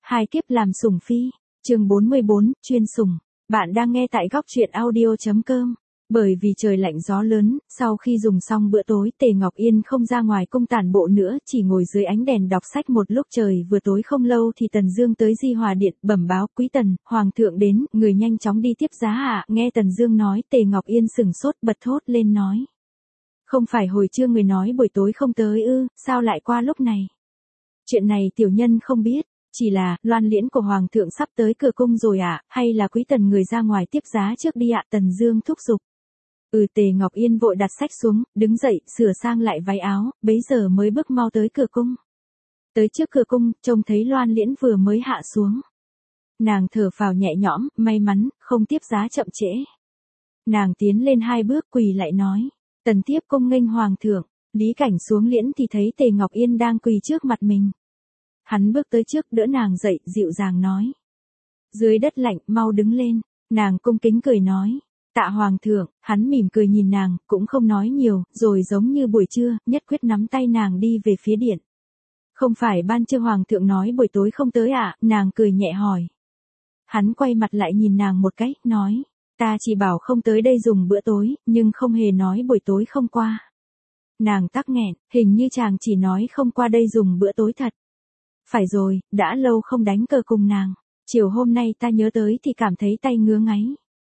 Hai kiếp làm sủng phi, chương 44, chuyên sủng. Bạn đang nghe tại góc truyện audio.com. Bởi vì trời lạnh gió lớn, sau khi dùng xong bữa tối, Tề Ngọc Yên không ra ngoài cung tản bộ nữa, chỉ ngồi dưới ánh đèn đọc sách một lúc. Trời vừa tối không lâu thì Tần Dương tới Di Hòa Điện, bẩm báo: Quý Tần, Hoàng thượng đến. Người nhanh chóng đi tiếp giá ạ. Nghe Tần Dương nói, Tề Ngọc Yên sửng sốt, bật thốt lên nói: Không phải hồi trưa người nói buổi tối không tới ư, sao lại qua lúc này? Chuyện này tiểu nhân không biết. Chỉ là, loan liễn của Hoàng thượng sắp tới cửa cung rồi ạ, hay là Quý Tần người ra ngoài tiếp giá trước đi ạ? Tần Dương thúc giục. Tề Ngọc Yên vội đặt sách xuống, đứng dậy, sửa sang lại váy áo, bấy giờ mới bước mau tới cửa cung. Tới trước cửa cung, trông thấy loan liễn vừa mới hạ xuống. Nàng thở phào nhẹ nhõm, may mắn, không tiếp giá chậm trễ. Nàng tiến lên 2 bước quỳ lại nói: Tần thiếp cung nghênh Hoàng thượng. Lý Cảnh xuống liễn thì thấy Tề Ngọc Yên đang quỳ trước mặt mình. Hắn bước tới trước đỡ nàng dậy, dịu dàng nói: Dưới đất lạnh, mau đứng lên. Nàng cung kính cười nói: Tạ Hoàng thượng. Hắn mỉm cười nhìn nàng, cũng không nói nhiều, rồi giống như buổi trưa, nhất quyết nắm tay nàng đi về phía điện. Không phải ban trưa Hoàng thượng nói buổi tối không tới à? Nàng cười nhẹ hỏi. Hắn quay mặt lại nhìn nàng một cái, nói: Ta chỉ bảo không tới đây dùng bữa tối, nhưng không hề nói buổi tối không qua. Nàng tắc nghẹn, hình như chàng chỉ nói không qua đây dùng bữa tối thật. Phải rồi, đã lâu không đánh cờ cùng nàng. Chiều hôm nay ta nhớ tới thì cảm thấy tay ngứa ngáy.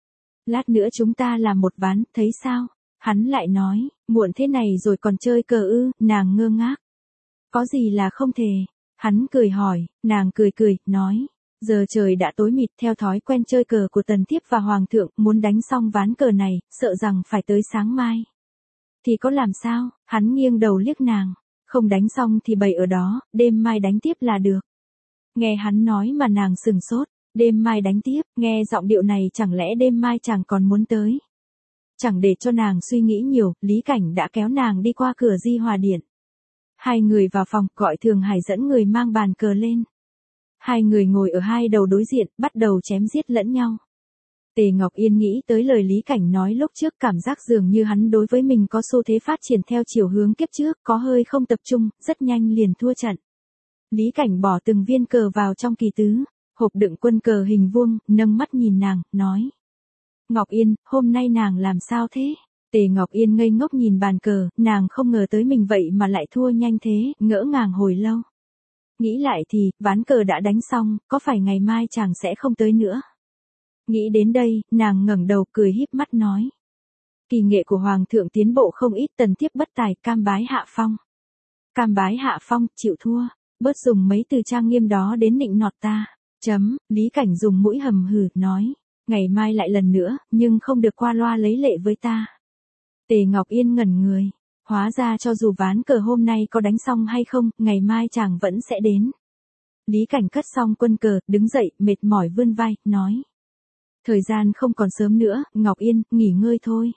Lát nữa chúng ta làm một ván, thấy sao? Hắn lại nói: Muộn thế này rồi còn chơi cờ ư? Nàng ngơ ngác. Có gì là không thể? Hắn cười hỏi. Nàng cười cười, nói: Giờ trời đã tối mịt, theo thói quen chơi cờ của Tần thiếp và Hoàng thượng, muốn đánh xong ván cờ này, sợ rằng phải tới sáng mai. Thì có làm sao? Hắn nghiêng đầu liếc nàng. Không đánh xong thì bày ở đó, đêm mai đánh tiếp là được. Nghe hắn nói mà nàng sừng sốt. Đêm mai đánh tiếp, nghe giọng điệu này chẳng lẽ đêm mai chàng còn muốn tới? Chẳng để cho nàng suy nghĩ nhiều, Lý Cảnh đã kéo nàng đi qua cửa Di Hòa Điện. Hai người vào phòng, gọi Thường Hải dẫn người mang bàn cờ lên. Hai người ngồi ở hai đầu đối diện, bắt đầu chém giết lẫn nhau. Tề Ngọc Yên nghĩ tới lời Lý Cảnh nói lúc trước, cảm giác dường như hắn đối với mình có xu thế phát triển theo chiều hướng kiếp trước, có hơi không tập trung, rất nhanh liền thua trận. Lý Cảnh bỏ từng viên cờ vào trong kỳ tứ, hộp đựng quân cờ hình vuông, nâng mắt nhìn nàng, nói: Ngọc Yên, hôm nay nàng làm sao thế? Tề Ngọc Yên ngây ngốc nhìn bàn cờ, nàng không ngờ tới mình vậy mà lại thua nhanh thế, ngỡ ngàng hồi lâu. Nghĩ lại thì, ván cờ đã đánh xong, có phải ngày mai chàng sẽ không tới nữa? Nghĩ đến đây, nàng ngẩng đầu cười híp mắt nói: Kỳ nghệ của Hoàng thượng tiến bộ không ít, Tần thiếp bất tài, cam bái hạ phong. Cam bái hạ phong, chịu thua, bớt dùng mấy từ trang nghiêm đó đến nịnh nọt ta. Lý Cảnh dùng mũi hầm hừ, nói: Ngày mai lại lần nữa, nhưng không được qua loa lấy lệ với ta. Tề Ngọc Yên ngẩn người. Hóa ra cho dù ván cờ hôm nay có đánh xong hay không, ngày mai chàng vẫn sẽ đến. Lý Cảnh cất xong quân cờ, đứng dậy, mệt mỏi vươn vai, nói: Thời gian không còn sớm nữa, Ngọc Yên, nghỉ ngơi thôi.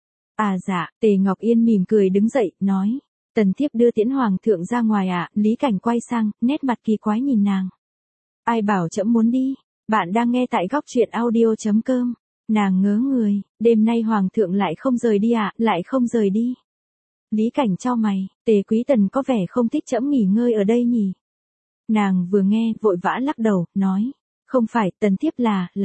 À dạ. Tề Ngọc Yên mỉm cười đứng dậy, nói: Tần thiếp đưa tiễn Hoàng thượng ra ngoài ạ. Lý Cảnh quay sang, nét mặt kỳ quái nhìn nàng. Ai bảo trẫm muốn đi? Bạn đang nghe tại góc truyện audio.com. Nàng ngớ người, đêm nay Hoàng thượng lại không rời đi ạ, lại không rời đi. Lý Cảnh chau mày, Tề quý tần có vẻ không thích trẫm nghỉ ngơi ở đây nhỉ? Nàng vừa nghe, vội vã lắc đầu, nói: Không phải, tần thiếp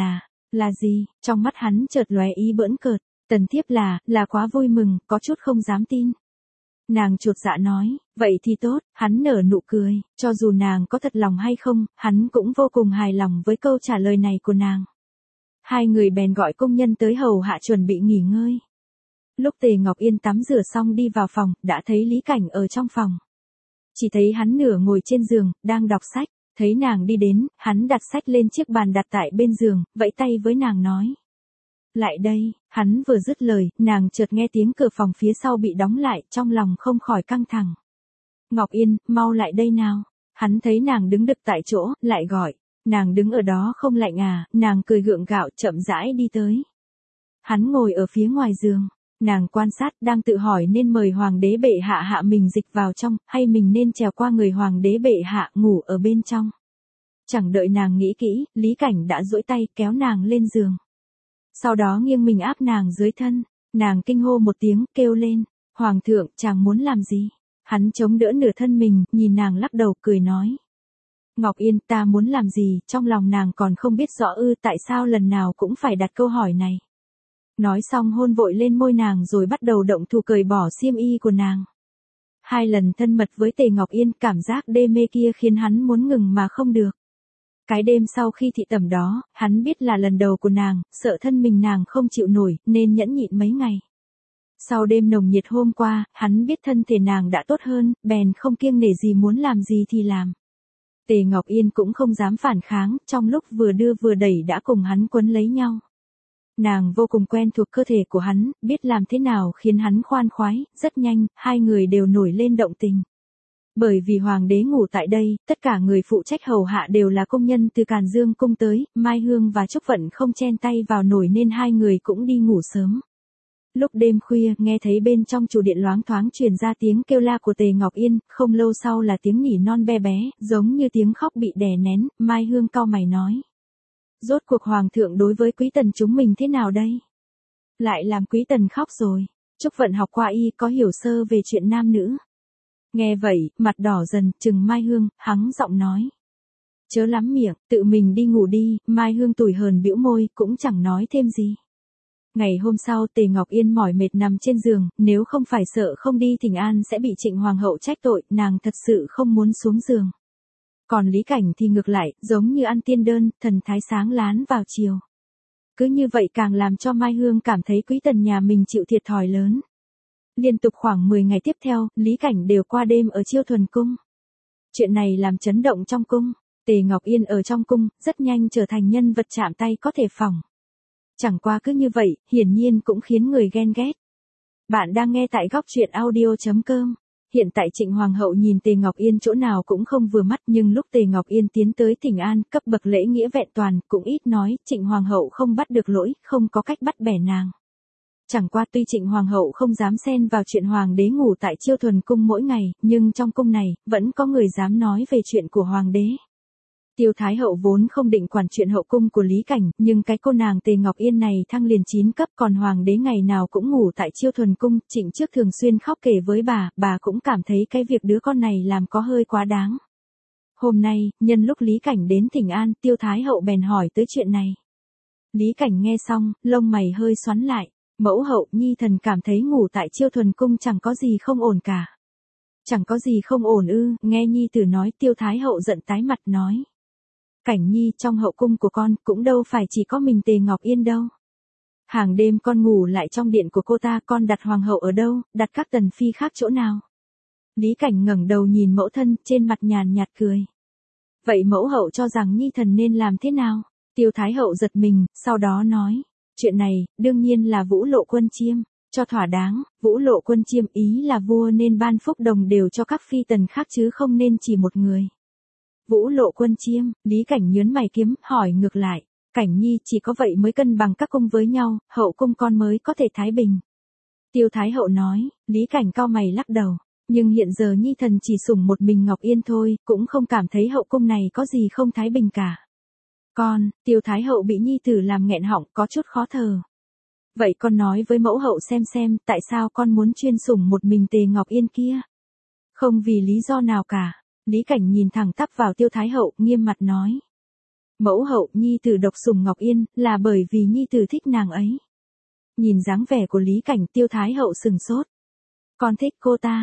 là gì? Trong mắt hắn chợt lóe ý bỡn cợt. Tần thiếp là quá vui mừng, có chút không dám tin. Nàng chột dạ nói: Vậy thì tốt. Hắn nở nụ cười, cho dù nàng có thật lòng hay không, hắn cũng vô cùng hài lòng với câu trả lời này của nàng. Hai người bèn gọi công nhân tới hầu hạ chuẩn bị nghỉ ngơi. Lúc Tề Ngọc Yên tắm rửa xong đi vào phòng, đã thấy Lý Cảnh ở trong phòng. Chỉ thấy hắn nửa ngồi trên giường, đang đọc sách. Thấy nàng đi đến, hắn đặt sách lên chiếc bàn đặt tại bên giường, vẫy tay với nàng nói: Lại đây. Hắn vừa dứt lời, nàng chợt nghe tiếng cửa phòng phía sau bị đóng lại, trong lòng không khỏi căng thẳng. Ngọc Yên, mau lại đây nào. Hắn thấy nàng đứng đực tại chỗ, lại gọi: Nàng đứng ở đó không lạnh à? Nàng cười gượng gạo, chậm rãi đi tới. Hắn ngồi ở phía ngoài giường. Nàng quan sát, đang tự hỏi nên mời Hoàng đế bệ hạ hạ mình dịch vào trong, hay mình nên trèo qua người Hoàng đế bệ hạ, ngủ ở bên trong. Chẳng đợi nàng nghĩ kỹ, Lý Cảnh đã duỗi tay, kéo nàng lên giường. Sau đó nghiêng mình áp nàng dưới thân. Nàng kinh hô một tiếng, kêu lên: Hoàng thượng, chàng muốn làm gì? Hắn chống đỡ nửa thân mình, nhìn nàng lắc đầu, cười nói: Ngọc Yên, ta muốn làm gì, trong lòng nàng còn không biết rõ tại sao lần nào cũng phải đặt câu hỏi này. Nói xong hôn vội lên môi nàng rồi bắt đầu động thủ cởi bỏ xiêm y của nàng. 2 lần thân mật với Tề Ngọc Yên, cảm giác đê mê kia khiến hắn muốn ngừng mà không được. Cái đêm sau khi thị tẩm đó, hắn biết là lần đầu của nàng, sợ thân mình nàng không chịu nổi, nên nhẫn nhịn mấy ngày. Sau đêm nồng nhiệt hôm qua, hắn biết thân thể nàng đã tốt hơn, bèn không kiêng nể gì muốn làm gì thì làm. Tề Ngọc Yên cũng không dám phản kháng, trong lúc vừa đưa vừa đẩy đã cùng hắn quấn lấy nhau. Nàng vô cùng quen thuộc cơ thể của hắn, biết làm thế nào khiến hắn khoan khoái, rất nhanh, 2 người đều nổi lên động tình. Bởi vì hoàng đế ngủ tại đây, tất cả người phụ trách hầu hạ đều là công nhân từ Càn Dương cung tới, Mai Hương và Trúc Vận không chen tay vào nổi nên 2 người cũng đi ngủ sớm. Lúc đêm khuya, nghe thấy bên trong chủ điện loáng thoáng truyền ra tiếng kêu la của Tề Ngọc Yên, không lâu sau là tiếng nỉ non be bé, giống như tiếng khóc bị đè nén, Mai Hương cau mày nói. Rốt cuộc hoàng thượng đối với quý tần chúng mình thế nào đây? Lại làm quý tần khóc rồi. Trúc Vận học qua y có hiểu sơ về chuyện nam nữ. Nghe vậy, mặt đỏ dần, trừng Mai Hương, hắng giọng nói. Chớ lắm miệng, tự mình đi ngủ đi, Mai Hương tủi hờn bĩu môi, cũng chẳng nói thêm gì. Ngày hôm sau Tề Ngọc Yên mỏi mệt nằm trên giường, nếu không phải sợ không đi thỉnh an sẽ bị Trịnh Hoàng hậu trách tội, nàng thật sự không muốn xuống giường. Còn Lý Cảnh thì ngược lại, giống như ăn tiên đơn, thần thái sáng lán vào chiều. Cứ như vậy càng làm cho Mai Hương cảm thấy quý tần nhà mình chịu thiệt thòi lớn. Liên tục khoảng 10 ngày tiếp theo, Lý Cảnh đều qua đêm ở Chiêu Thuần Cung. Chuyện này làm chấn động trong cung. Tề Ngọc Yên ở trong cung, rất nhanh trở thành nhân vật chạm tay có thể phỏng. Chẳng qua cứ như vậy, hiển nhiên cũng khiến người ghen ghét. Bạn đang nghe tại góc truyện audio.com. Hiện tại Trịnh Hoàng hậu nhìn Tề Ngọc Yên chỗ nào cũng không vừa mắt, nhưng lúc Tề Ngọc Yên tiến tới thỉnh an, cấp bậc lễ nghĩa vẹn toàn, cũng ít nói, Trịnh Hoàng hậu không bắt được lỗi, không có cách bắt bẻ nàng. Chẳng qua tuy Trịnh Hoàng hậu không dám xen vào chuyện hoàng đế ngủ tại Chiêu Thuần Cung mỗi ngày, nhưng trong cung này, vẫn có người dám nói về chuyện của hoàng đế. Tiêu Thái hậu vốn không định quản chuyện hậu cung của Lý Cảnh, nhưng cái cô nàng Tề Ngọc Yên này thăng liền 9 cấp, còn hoàng đế ngày nào cũng ngủ tại Chiêu Thuần Cung, Trịnh trước thường xuyên khóc kể với bà cũng cảm thấy cái việc đứa con này làm có hơi quá đáng. Hôm nay, nhân lúc Lý Cảnh đến thỉnh an, Tiêu Thái hậu bèn hỏi tới chuyện này. Lý Cảnh nghe xong, lông mày hơi xoắn lại. Mẫu hậu, nhi thần cảm thấy ngủ tại Chiêu Thuần Cung chẳng có gì không ổn cả. Chẳng có gì không ổn ư? Nghe nhi tử nói, Tiêu Thái hậu giận tái mặt nói. Cảnh nhi, trong hậu cung của con, cũng đâu phải chỉ có mình Tề Ngọc Yên đâu. Hàng đêm con ngủ lại trong điện của cô ta, con đặt hoàng hậu ở đâu, đặt các tần phi khác chỗ nào? Lý Cảnh ngẩng đầu nhìn mẫu thân, trên mặt nhàn nhạt cười. Vậy mẫu hậu cho rằng nhi thần nên làm thế nào? Tiêu Thái hậu giật mình, sau đó nói. Chuyện này, đương nhiên là Vũ Lộ Quân Chiêm. Cho thỏa đáng, Vũ Lộ Quân Chiêm ý là vua nên ban phúc đồng đều cho các phi tần khác chứ không nên chỉ một người. Vũ Lộ Quân Chiêm, Lý Cảnh nhớn mày kiếm, hỏi ngược lại. Cảnh nhi, chỉ có vậy mới cân bằng các cung với nhau, hậu cung con mới có thể thái bình. Tiêu Thái hậu nói, Lý Cảnh cau mày lắc đầu. Nhưng hiện giờ nhi thần chỉ sủng một mình Ngọc Yên thôi, cũng không cảm thấy hậu cung này có gì không thái bình cả. Con, Tiêu Thái hậu bị nhi tử làm nghẹn họng, có chút khó thở. Vậy con nói với mẫu hậu xem, tại sao con muốn chuyên sủng một mình Tề Ngọc Yên kia? Không vì lý do nào cả. Lý Cảnh nhìn thẳng tắp vào Tiêu Thái hậu, nghiêm mặt nói. Mẫu hậu, nhi tử độc sủng Ngọc Yên, là bởi vì nhi tử thích nàng ấy. Nhìn dáng vẻ của Lý Cảnh, Tiêu Thái hậu sừng sốt. Con thích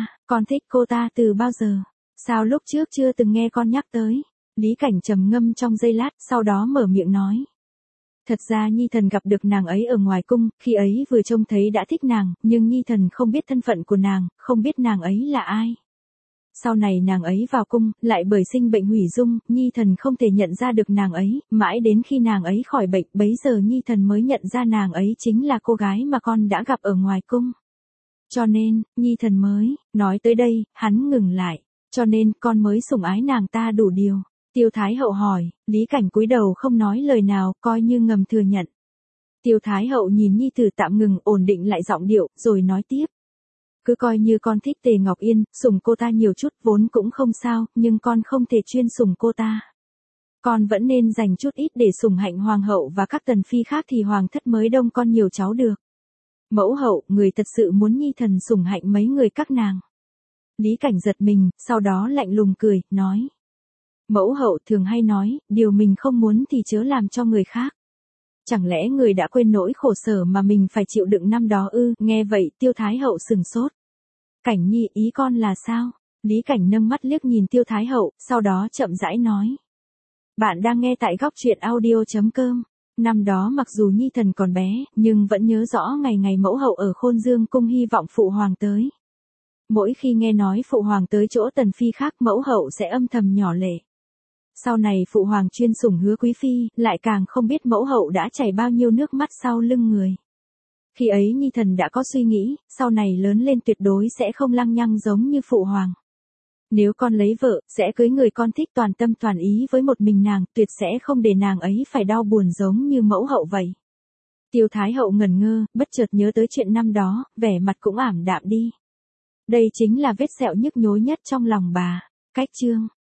cô ta từ bao giờ? Sao lúc trước chưa từng nghe con nhắc tới? Lý Cảnh trầm ngâm trong giây lát, sau đó mở miệng nói. Thật ra nhi thần gặp được nàng ấy ở ngoài cung, khi ấy vừa trông thấy đã thích nàng, nhưng nhi thần không biết thân phận của nàng, không biết nàng ấy là ai. Sau này nàng ấy vào cung, lại bởi sinh bệnh hủy dung, nhi thần không thể nhận ra được nàng ấy, mãi đến khi nàng ấy khỏi bệnh, bấy giờ nhi thần mới nhận ra nàng ấy chính là cô gái mà con đã gặp ở ngoài cung. Cho nên, nhi thần mới, nói tới đây, hắn ngừng lại, cho nên con mới sủng ái nàng ta đủ điều. Tiêu Thái hậu hỏi, Lý Cảnh cúi đầu không nói lời nào, coi như ngầm thừa nhận. Tiêu Thái hậu nhìn nhi tử tạm ngừng, ổn định lại giọng điệu, rồi nói tiếp. Cứ coi như con thích Tề Ngọc Yên, sủng cô ta nhiều chút vốn cũng không sao, nhưng con không thể chuyên sủng cô ta. Con vẫn nên dành chút ít để sủng hạnh hoàng hậu và các tần phi khác thì hoàng thất mới đông con nhiều cháu được. Mẫu hậu, người thật sự muốn nhi thần sủng hạnh mấy người các nàng. Lý Cảnh giật mình, sau đó lạnh lùng cười, nói. Mẫu hậu thường hay nói, điều mình không muốn thì chớ làm cho người khác. Chẳng lẽ người đã quên nỗi khổ sở mà mình phải chịu đựng năm đó ư? Nghe vậy Tiêu Thái Hậu sừng sốt. Cảnh Nhi, ý con là sao? Lý Cảnh nâng mắt liếc nhìn Tiêu Thái Hậu, sau đó chậm rãi nói. Bạn đang nghe tại góc truyện audio.com. Năm đó mặc dù Nhi Thần còn bé, nhưng vẫn nhớ rõ ngày ngày mẫu hậu ở Khôn Dương cung hy vọng phụ hoàng tới. Mỗi khi nghe nói phụ hoàng tới chỗ Tần Phi khác, mẫu hậu sẽ âm thầm nhỏ lệ. Sau này phụ hoàng chuyên sủng Hứa Quý Phi, lại càng không biết mẫu hậu đã chảy bao nhiêu nước mắt sau lưng người. Khi ấy Nhi Thần đã có suy nghĩ, sau này lớn lên tuyệt đối sẽ không lăng nhăng giống như phụ hoàng. Nếu con lấy vợ, sẽ cưới người con thích toàn tâm toàn ý với một mình nàng, tuyệt sẽ không để nàng ấy phải đau buồn giống như mẫu hậu vậy. Tiêu Thái Hậu ngẩn ngơ, bất chợt nhớ tới chuyện năm đó, vẻ mặt cũng ảm đạm đi. Đây chính là vết sẹo nhức nhối nhất trong lòng bà. Cách chương